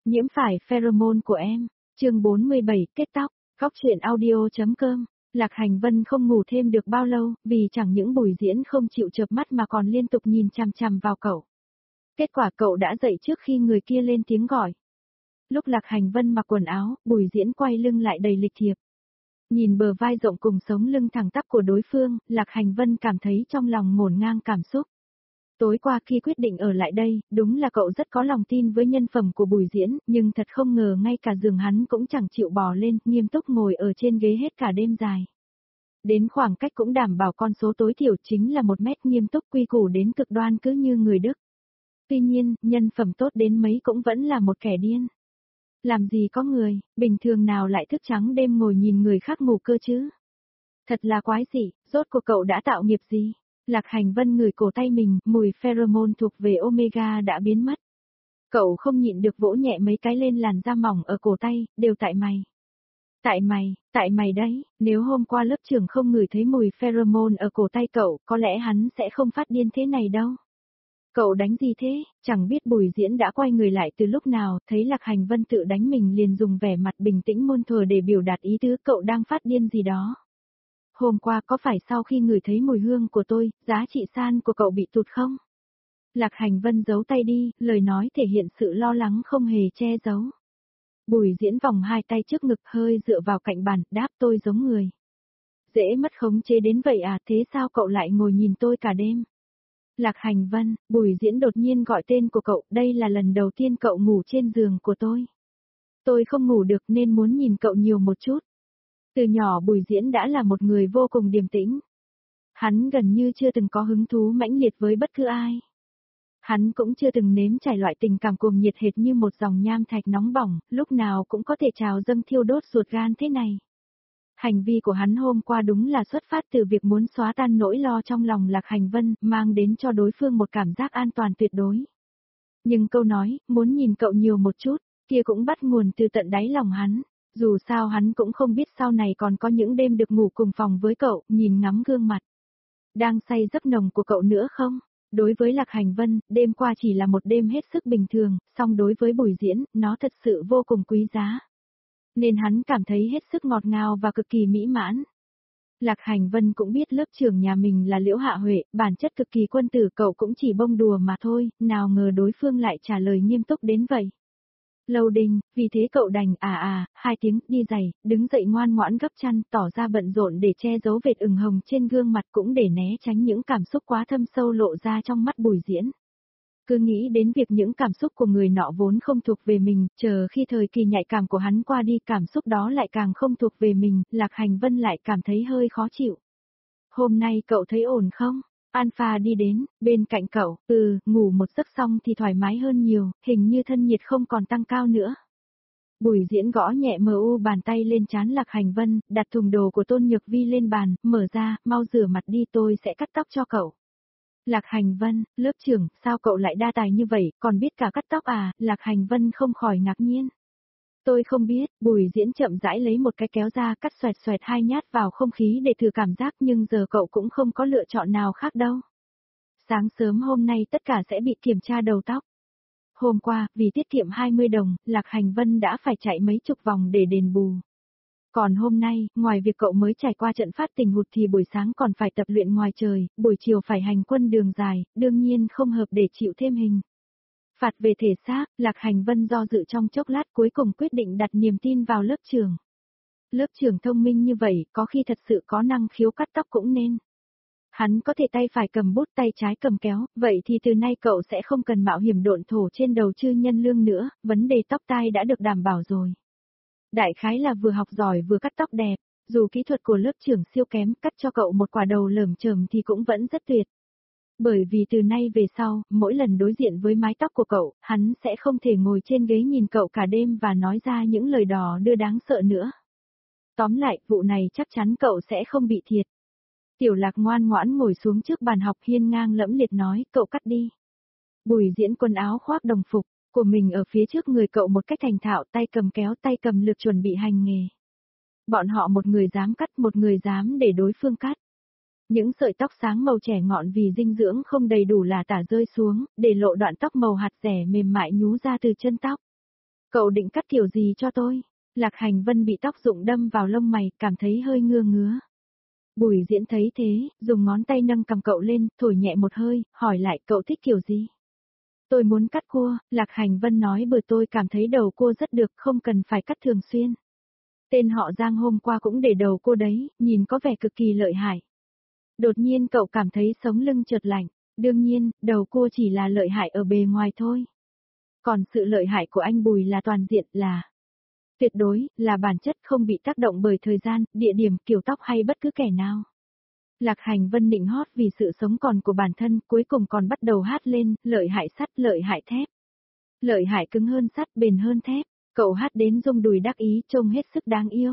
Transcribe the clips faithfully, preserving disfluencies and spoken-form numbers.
Nhiễm phải pheromone của em. Chương bốn mươi bảy, kết tóc. Góc truyện audio.com. Lạc Hành Vân không ngủ thêm được bao lâu, vì chẳng những Bùi Diễn không chịu chợp mắt mà còn liên tục nhìn chằm chằm vào cậu. Kết quả cậu đã dậy trước khi người kia lên tiếng gọi. Lúc Lạc Hành Vân mặc quần áo, Bùi Diễn quay lưng lại đầy lịch thiệp. Nhìn bờ vai rộng cùng sống lưng thẳng tắp của đối phương, Lạc Hành Vân cảm thấy trong lòng ngổn ngang cảm xúc. Tối qua khi quyết định ở lại đây, đúng là cậu rất có lòng tin với nhân phẩm của Bùi Diễn, nhưng thật không ngờ ngay cả giường hắn cũng chẳng chịu bò lên, nghiêm túc ngồi ở trên ghế hết cả đêm dài. Đến khoảng cách cũng đảm bảo con số tối thiểu chính là một mét, nghiêm túc quy củ đến cực đoan cứ như người Đức. Tuy nhiên, nhân phẩm tốt đến mấy cũng vẫn là một kẻ điên. Làm gì có người, bình thường nào lại thức trắng đêm ngồi nhìn người khác ngủ cơ chứ? Thật là quái dị, rốt cuộc cậu đã tạo nghiệp gì? Lạc Hành Vân ngửi cổ tay mình, mùi pheromone thuộc về Omega đã biến mất. Cậu không nhịn được vỗ nhẹ mấy cái lên làn da mỏng ở cổ tay, đều tại mày. Tại mày, tại mày đấy, nếu hôm qua lớp trưởng không ngửi thấy mùi pheromone ở cổ tay cậu, có lẽ hắn sẽ không phát điên thế này đâu. Cậu đánh gì thế? Chẳng biết Bùi Diễn đã quay người lại từ lúc nào, thấy Lạc Hành Vân tự đánh mình liền dùng vẻ mặt bình tĩnh muôn thuở để biểu đạt ý tứ cậu đang phát điên gì đó. Hôm qua có phải sau khi ngửi thấy mùi hương của tôi, giá trị san của cậu bị tụt không? Lạc Hành Vân giấu tay đi, lời nói thể hiện sự lo lắng không hề che giấu. Bùi Diễn vòng hai tay trước ngực hơi dựa vào cạnh bàn, đáp tôi giống người. Dễ mất khống chế đến vậy à, thế sao cậu lại ngồi nhìn tôi cả đêm? Lạc Hành Vân, Bùi Diễn đột nhiên gọi tên của cậu, đây là lần đầu tiên cậu ngủ trên giường của tôi. Tôi không ngủ được nên muốn nhìn cậu nhiều một chút. Từ nhỏ Bùi Diễn đã là một người vô cùng điềm tĩnh. Hắn gần như chưa từng có hứng thú mãnh liệt với bất cứ ai. Hắn cũng chưa từng nếm trải loại tình cảm cuồng nhiệt hệt như một dòng nham thạch nóng bỏng, lúc nào cũng có thể trào dâng thiêu đốt ruột gan thế này. Hành vi của hắn hôm qua đúng là xuất phát từ việc muốn xóa tan nỗi lo trong lòng Lạc Hành Vân, mang đến cho đối phương một cảm giác an toàn tuyệt đối. Nhưng câu nói, muốn nhìn cậu nhiều một chút, kia cũng bắt nguồn từ tận đáy lòng hắn. Dù sao hắn cũng không biết sau này còn có những đêm được ngủ cùng phòng với cậu, nhìn ngắm gương mặt đang say giấc nồng của cậu nữa không? Đối với Lạc Hành Vân, đêm qua chỉ là một đêm hết sức bình thường, song đối với Bùi Diễn, nó thật sự vô cùng quý giá. Nên hắn cảm thấy hết sức ngọt ngào và cực kỳ mỹ mãn. Lạc Hành Vân cũng biết lớp trưởng nhà mình là Liễu Hạ Huệ, bản chất cực kỳ quân tử, cậu cũng chỉ bông đùa mà thôi, nào ngờ đối phương lại trả lời nghiêm túc đến vậy. Lâu Đinh, vì thế cậu đành à à, hai tiếng, đi giày, đứng dậy ngoan ngoãn gấp chăn, tỏ ra bận rộn để che giấu vệt ửng hồng trên gương mặt cũng để né tránh những cảm xúc quá thâm sâu lộ ra trong mắt Bùi Diễn. Cứ nghĩ đến việc những cảm xúc của người nọ vốn không thuộc về mình, chờ khi thời kỳ nhạy cảm của hắn qua đi cảm xúc đó lại càng không thuộc về mình, Lạc Hành Vân lại cảm thấy hơi khó chịu. Hôm nay cậu thấy ổn không? Alpha đi đến, bên cạnh cậu, ừ, ngủ một giấc xong thì thoải mái hơn nhiều, hình như thân nhiệt không còn tăng cao nữa. Bùi Diễn gõ nhẹ mờ u bàn tay lên trán Lạc Hành Vân, đặt thùng đồ của Tôn Nhược Vi lên bàn, mở ra, mau rửa mặt đi, tôi sẽ cắt tóc cho cậu. Lạc Hành Vân, lớp trưởng, sao cậu lại đa tài như vậy, còn biết cả cắt tóc à? Lạc Hành Vân không khỏi ngạc nhiên. Tôi không biết, Bùi Diễn chậm rãi lấy một cái kéo ra cắt xoẹt xoẹt hai nhát vào không khí để thử cảm giác, nhưng giờ cậu cũng không có lựa chọn nào khác đâu. Sáng sớm hôm nay tất cả sẽ bị kiểm tra đầu tóc. Hôm qua, vì tiết kiệm hai mươi đồng, Lạc Hành Vân đã phải chạy mấy chục vòng để đền bù. Còn hôm nay, ngoài việc cậu mới trải qua trận phát tình hụt thì buổi sáng còn phải tập luyện ngoài trời, buổi chiều phải hành quân đường dài, đương nhiên không hợp để chịu thêm hình phạt về thể xác. Lạc Hành Vân do dự trong chốc lát cuối cùng quyết định đặt niềm tin vào lớp trưởng. Lớp trưởng thông minh như vậy, có khi thật sự có năng khiếu cắt tóc cũng nên. Hắn có thể tay phải cầm bút tay trái cầm kéo, vậy thì từ nay cậu sẽ không cần mạo hiểm độn thổ trên đầu chư nhân lương nữa, vấn đề tóc tai đã được đảm bảo rồi. Đại khái là vừa học giỏi vừa cắt tóc đẹp, dù kỹ thuật của lớp trưởng siêu kém, cắt cho cậu một quả đầu lởm chởm thì cũng vẫn rất tuyệt. Bởi vì từ nay về sau, mỗi lần đối diện với mái tóc của cậu, hắn sẽ không thể ngồi trên ghế nhìn cậu cả đêm và nói ra những lời đò đưa đáng sợ nữa. Tóm lại, vụ này chắc chắn cậu sẽ không bị thiệt. Tiểu Lạc ngoan ngoãn ngồi xuống trước bàn học, hiên ngang lẫm liệt nói, cậu cắt đi. Bùi Diễn quần áo khoác đồng phục của mình ở phía trước người cậu một cách thành thạo, tay cầm kéo tay cầm lược chuẩn bị hành nghề. Bọn họ một người dám cắt, một người dám để đối phương cắt. Những sợi tóc sáng màu trẻ ngọn vì dinh dưỡng không đầy đủ là tả rơi xuống, để lộ đoạn tóc màu hạt rẻ mềm mại nhú ra từ chân tóc. Cậu định cắt kiểu gì cho tôi? Lạc Hành Vân bị tóc rụng đâm vào lông mày, cảm thấy hơi ngưa ngứa. Bùi Diễn thấy thế, dùng ngón tay nâng cầm cậu lên, thổi nhẹ một hơi, hỏi lại cậu thích kiểu gì? Tôi muốn cắt cua, Lạc Hành Vân nói bừa tôi cảm thấy đầu cua rất được, không cần phải cắt thường xuyên. Tên họ Giang hôm qua cũng để đầu cua đấy, nhìn có vẻ cực kỳ lợi hại. Đột nhiên cậu cảm thấy sống lưng chợt lạnh, đương nhiên, đầu cua chỉ là lợi hại ở bề ngoài thôi. Còn sự lợi hại của anh Bùi là toàn diện, là tuyệt đối, là bản chất không bị tác động bởi thời gian, địa điểm, kiểu tóc hay bất cứ kẻ nào. Lạc Hành Vân nịnh hót vì sự sống còn của bản thân, cuối cùng còn bắt đầu hát lên, lợi hại sắt, lợi hại thép. Lợi hại cứng hơn sắt, bền hơn thép. Cậu hát đến rung đùi đắc ý, trông hết sức đáng yêu.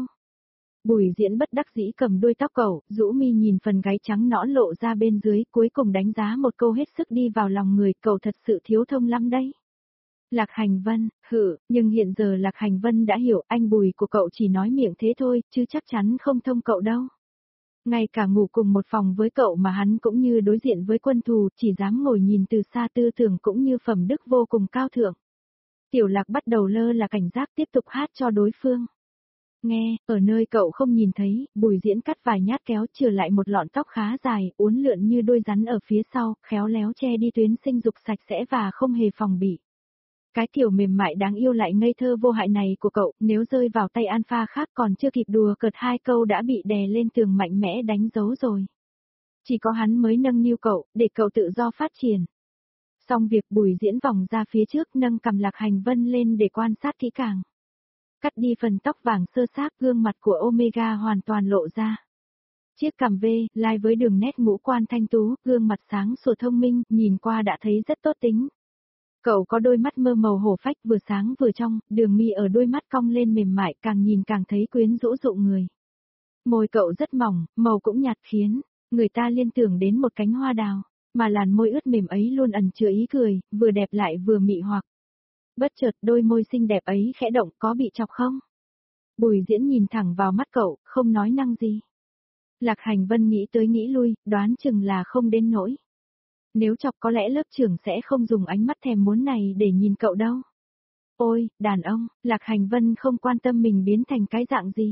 Bùi Diễn bất đắc dĩ cầm đuôi tóc cậu, rũ mi nhìn phần gáy trắng nõn lộ ra bên dưới, cuối cùng đánh giá một câu hết sức đi vào lòng người, cậu thật sự thiếu thông lắm đấy. Lạc Hành Vân, hự, nhưng hiện giờ Lạc Hành Vân đã hiểu anh Bùi của cậu chỉ nói miệng thế thôi, chứ chắc chắn không thông cậu đâu. Ngay cả ngủ cùng một phòng với cậu mà hắn cũng như đối diện với quân thù, chỉ dám ngồi nhìn từ xa, tư tưởng cũng như phẩm đức vô cùng cao thượng. Tiểu Lạc bắt đầu lơ là cảnh giác tiếp tục hát cho đối phương. Nghe, ở nơi cậu không nhìn thấy, Bùi Diễn cắt vài nhát kéo chừa lại một lọn tóc khá dài, uốn lượn như đôi rắn ở phía sau, khéo léo che đi tuyến sinh dục sạch sẽ và không hề phòng bị. Cái kiểu mềm mại đáng yêu lại ngây thơ vô hại này của cậu, nếu rơi vào tay alpha khác còn chưa kịp đùa cợt hai câu đã bị đè lên tường mạnh mẽ đánh dấu rồi. Chỉ có hắn mới nâng niu cậu, để cậu tự do phát triển. Xong việc Bùi Diễn vòng ra phía trước nâng cầm Lạc Hành Vân lên để quan sát kỹ càng. Cắt đi phần tóc vàng sơ xác, gương mặt của Omega hoàn toàn lộ ra. Chiếc cằm V, lai với đường nét ngũ quan thanh tú, gương mặt sáng sủa thông minh, nhìn qua đã thấy rất tốt tính. Cậu có đôi mắt mơ màu hổ phách vừa sáng vừa trong, đường mi ở đôi mắt cong lên mềm mại càng nhìn càng thấy quyến rũ dụ người. Môi cậu rất mỏng, màu cũng nhạt khiến người ta liên tưởng đến một cánh hoa đào, mà làn môi ướt mềm ấy luôn ẩn chứa ý cười, vừa đẹp lại vừa mị hoặc. Bất chợt đôi môi xinh đẹp ấy khẽ động, có bị chọc không? Bùi Diễn nhìn thẳng vào mắt cậu, không nói năng gì. Lạc Hành Vân nghĩ tới nghĩ lui, đoán chừng là không đến nỗi. Nếu chọc có lẽ lớp trưởng sẽ không dùng ánh mắt thèm muốn này để nhìn cậu đâu. Ôi, đàn ông, Lạc Hành Vân không quan tâm mình biến thành cái dạng gì.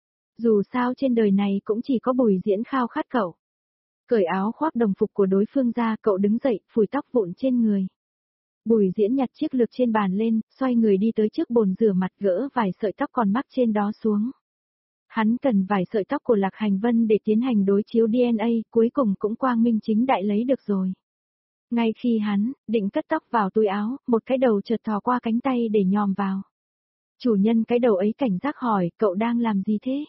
Dù sao trên đời này cũng chỉ có Bùi Diễn khao khát cậu. Cởi áo khoác đồng phục của đối phương ra, cậu đứng dậy, phủi tóc vụn trên người. Bùi Diễn nhặt chiếc lược trên bàn lên, xoay người đi tới trước bồn rửa mặt gỡ vài sợi tóc còn mắc trên đó xuống. Hắn cần vài sợi tóc của Lạc Hành Vân để tiến hành đối chiếu đê en a, cuối cùng cũng quang minh chính đại lấy được rồi. Ngay khi hắn định cất tóc vào túi áo, một cái đầu chợt thò qua cánh tay để nhòm vào. Chủ nhân cái đầu ấy cảnh giác hỏi, cậu đang làm gì thế?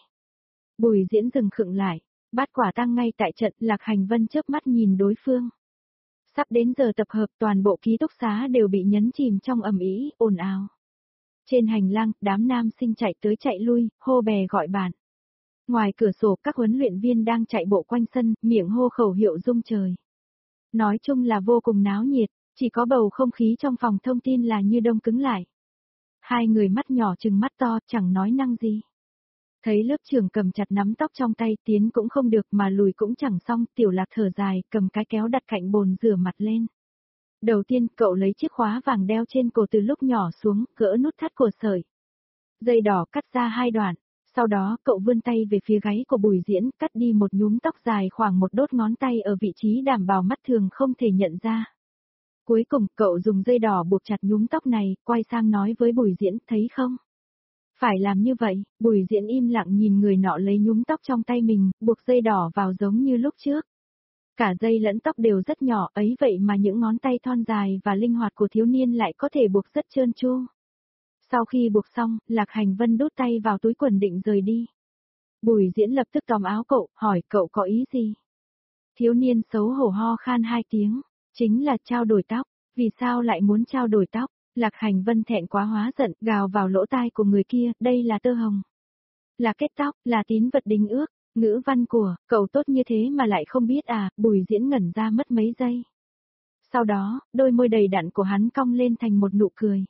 Bùi Diễn dừng khựng lại, bắt quả tang ngay tại trận. Lạc Hành Vân chớp mắt nhìn đối phương. Sắp đến giờ tập hợp, toàn bộ ký túc xá đều bị nhấn chìm trong ầm ĩ, ồn ào. Trên hành lang, đám nam sinh chạy tới chạy lui, hô bè gọi bạn. Ngoài cửa sổ, các huấn luyện viên đang chạy bộ quanh sân, miệng hô khẩu hiệu rung trời. Nói chung là vô cùng náo nhiệt, chỉ có bầu không khí trong phòng thông tin là như đông cứng lại. Hai người mắt nhỏ trừng mắt to, chẳng nói năng gì. Thấy lớp trưởng cầm chặt nắm tóc trong tay, tiến cũng không được mà lùi cũng chẳng xong, Tiểu Lạc thở dài, cầm cái kéo đặt cạnh bồn rửa mặt lên. Đầu tiên, cậu lấy chiếc khóa vàng đeo trên cổ từ lúc nhỏ xuống, gỡ nút thắt cổ sợi. Dây đỏ cắt ra hai đoạn, sau đó cậu vươn tay về phía gáy của Bùi Diễn, cắt đi một nhúm tóc dài khoảng một đốt ngón tay ở vị trí đảm bảo mắt thường không thể nhận ra. Cuối cùng, cậu dùng dây đỏ buộc chặt nhúm tóc này, quay sang nói với Bùi Diễn, thấy không? Phải làm như vậy. Bùi Diễn im lặng nhìn người nọ lấy nhúm tóc trong tay mình, buộc dây đỏ vào giống như lúc trước. Cả dây lẫn tóc đều rất nhỏ, ấy vậy mà những ngón tay thon dài và linh hoạt của thiếu niên lại có thể buộc rất trơn tru. Sau khi buộc xong, Lạc Hành Vân đút tay vào túi quần định rời đi. Bùi Diễn lập tức tóm áo cậu, hỏi cậu có ý gì? Thiếu niên xấu hổ ho khan hai tiếng, chính là trao đổi tóc. Vì sao lại muốn trao đổi tóc? Lạc Hành Vân thẹn quá hóa giận, gào vào lỗ tai của người kia, đây là tơ hồng. Là kết tóc, là tín vật đính ước, ngữ văn của, cậu tốt như thế mà lại không biết à? Bùi Diễn ngẩn ra mất mấy giây. Sau đó, đôi môi đầy đặn của hắn cong lên thành một nụ cười.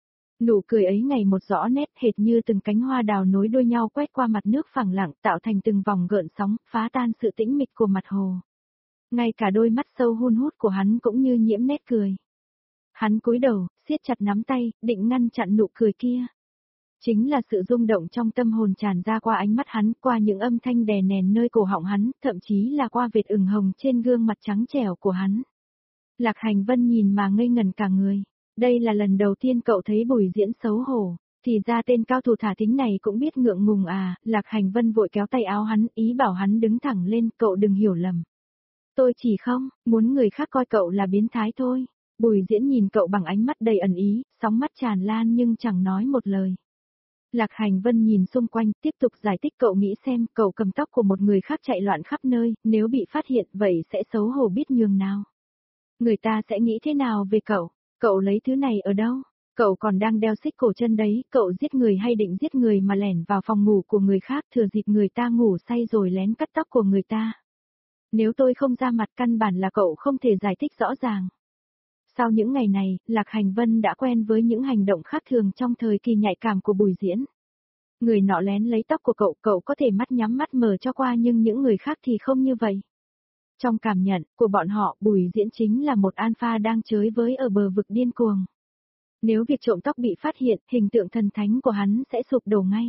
Nụ cười ấy ngày một rõ nét, hệt như từng cánh hoa đào nối đuôi nhau quét qua mặt nước phẳng lặng, tạo thành từng vòng gợn sóng, phá tan sự tĩnh mịch của mặt hồ. Ngay cả đôi mắt sâu hun hút của hắn cũng như nhiễm nét cười. Hắn cúi đầu, siết chặt nắm tay, định ngăn chặn nụ cười kia. Chính là sự rung động trong tâm hồn tràn ra qua ánh mắt hắn, qua những âm thanh đè nén nơi cổ họng hắn, thậm chí là qua vệt ửng hồng trên gương mặt trắng trẻo của hắn. Lạc Hành Vân nhìn mà ngây ngẩn cả người. Đây là lần đầu tiên cậu thấy Bùi Diễn xấu hổ. Thì ra tên cao thủ thả thính này cũng biết ngượng ngùng à, Lạc Hành Vân vội kéo tay áo hắn, ý bảo hắn đứng thẳng lên, cậu đừng hiểu lầm. Tôi chỉ không, muốn người khác coi cậu là biến thái thôi. Bùi Diễn nhìn cậu bằng ánh mắt đầy ẩn ý, sóng mắt tràn lan nhưng chẳng nói một lời. Lạc Hành Vân nhìn xung quanh, tiếp tục giải thích cậu nghĩ xem, cậu cầm tóc của một người khác chạy loạn khắp nơi, nếu bị phát hiện vậy sẽ xấu hổ biết nhường nào. Người ta sẽ nghĩ thế nào về cậu, cậu lấy thứ này ở đâu? Cậu còn đang đeo xích cổ chân đấy, cậu giết người hay định giết người mà lẻn vào phòng ngủ của người khác thừa dịp người ta ngủ say rồi lén cắt tóc của người ta. Nếu tôi không ra mặt căn bản là cậu không thể giải thích rõ ràng. Sau những ngày này, Lạc Hành Vân đã quen với những hành động khác thường trong thời kỳ nhạy cảm của Bùi Diễn. Người nọ lén lấy tóc của cậu, cậu có thể mắt nhắm mắt mở cho qua nhưng những người khác thì không như vậy. Trong cảm nhận của bọn họ, Bùi Diễn chính là một alpha đang chới với ở bờ vực điên cuồng. Nếu việc trộm tóc bị phát hiện, hình tượng thần thánh của hắn sẽ sụp đổ ngay.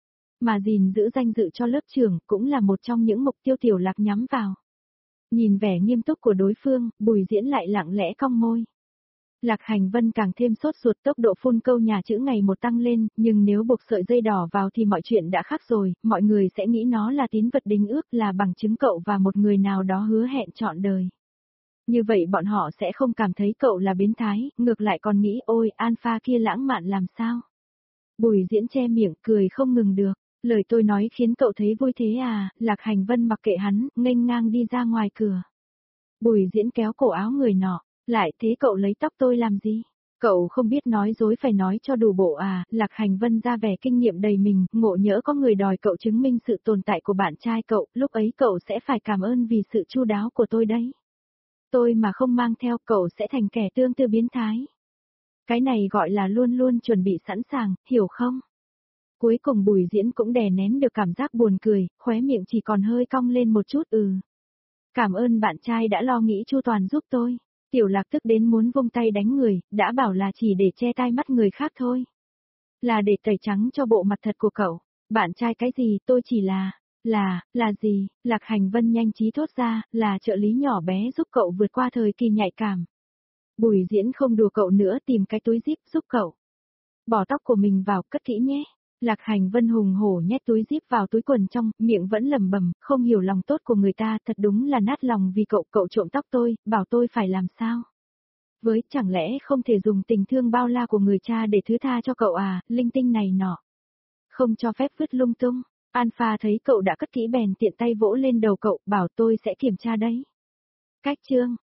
Mà gìn giữ danh dự cho lớp trưởng cũng là một trong những mục tiêu Tiểu Lạc nhắm vào. Nhìn vẻ nghiêm túc của đối phương, Bùi Diễn lại lặng lẽ cong môi. Lạc Hành Vân càng thêm sốt ruột, tốc độ phun câu nhà chữ ngày một tăng lên, nhưng nếu buộc sợi dây đỏ vào thì mọi chuyện đã khác rồi, mọi người sẽ nghĩ nó là tín vật đính ước, là bằng chứng cậu và một người nào đó hứa hẹn trọn đời. Như vậy bọn họ sẽ không cảm thấy cậu là biến thái, ngược lại còn nghĩ ôi, alpha kia lãng mạn làm sao. Bùi Diễn che miệng cười không ngừng được, lời tôi nói khiến cậu thấy vui thế à, Lạc Hành Vân mặc kệ hắn, nghênh ngang đi ra ngoài cửa. Bùi Diễn kéo cổ áo người nọ, lại thế cậu lấy tóc tôi làm gì? Cậu không biết nói dối phải nói cho đủ bộ à, Lạc Hành Vân ra vẻ kinh nghiệm đầy mình, ngộ nhỡ có người đòi cậu chứng minh sự tồn tại của bạn trai cậu, lúc ấy cậu sẽ phải cảm ơn vì sự chu đáo của tôi đấy. Tôi mà không mang theo cậu sẽ thành kẻ tương tư biến thái. Cái này gọi là luôn luôn chuẩn bị sẵn sàng, hiểu không? Cuối cùng Bùi Diễn cũng đè nén được cảm giác buồn cười, khóe miệng chỉ còn hơi cong lên một chút ừ. Cảm ơn bạn trai đã lo nghĩ chu toàn giúp tôi. Tiểu Lạc tức đến muốn vung tay đánh người, đã bảo là chỉ để che tai mắt người khác thôi. Là để tẩy trắng cho bộ mặt thật của cậu. Bạn trai cái gì, tôi chỉ là, là, là gì, Lạc Hành Vân nhanh trí thốt ra, là trợ lý nhỏ bé giúp cậu vượt qua thời kỳ nhạy cảm. Bùi Diễn không đùa cậu nữa, tìm cái túi zip giúp cậu. Bỏ tóc của mình vào, cất kỹ nhé. Lạc Hành Vân hùng hổ nhét túi zip vào túi quần trong, miệng vẫn lẩm bẩm, không hiểu lòng tốt của người ta, thật đúng là nát lòng vì cậu, cậu trộm tóc tôi, bảo tôi phải làm sao? Với, chẳng lẽ không thể dùng tình thương bao la của người cha để thứ tha cho cậu à, linh tinh này nọ. Không cho phép vứt lung tung. Alpha thấy cậu đã cất kỹ bèn tiện tay vỗ lên đầu cậu, bảo tôi sẽ kiểm tra đấy. Cách chương